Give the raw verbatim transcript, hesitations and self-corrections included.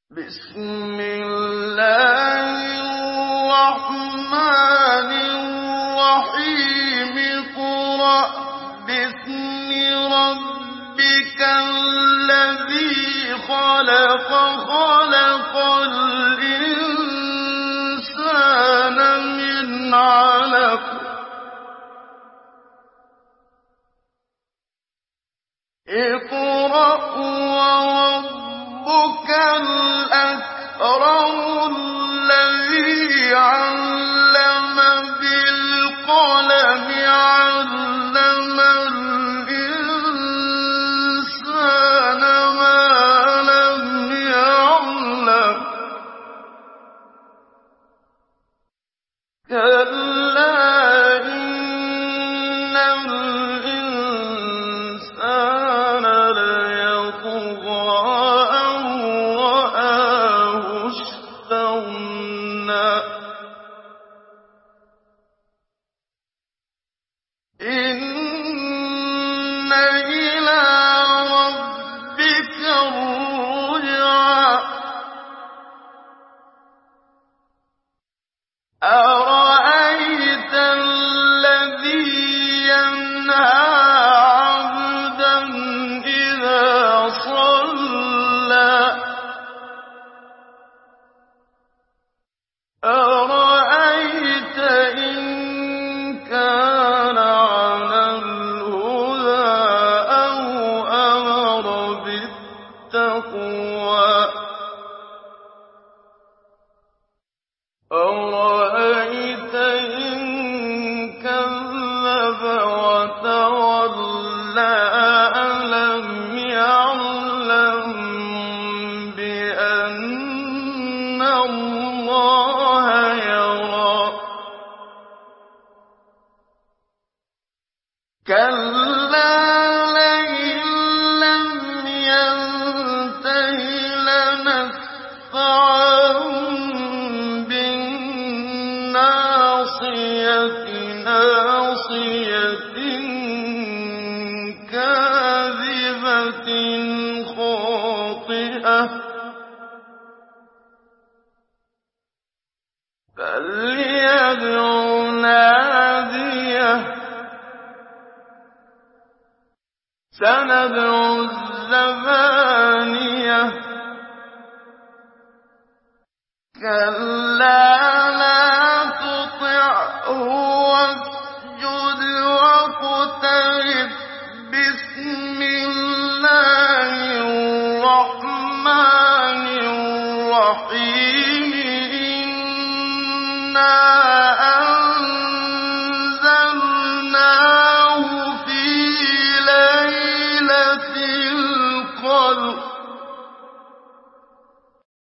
بسم الله الرحمن الرحيم اقرأ باسم ربك الذي خلق خلق الإنسان من علق اقرأ وربك الأكرم الذي علم بالقلم علم الإنسان ما لم يعلم كلا إن الإنسان ليطغى أن رآه استغنى إن إلى ربك الرجعى أرأيت الذي ينهى عبدا إذا صلى أرأيت إن كان على الهدى أو أمر بالتقوى أرأيت إن كذب وتولى ألم يعلم بأن الله يرى كلا لئن لم ينته لنسفعا بالناصية ناصية كاذبة خاطئة فليدع ناديه سندع الزبانية كلا لا تطعه واسجد واقترب بسم الله الرحمن الرحيم إنا أنزلناه في ليلة القدر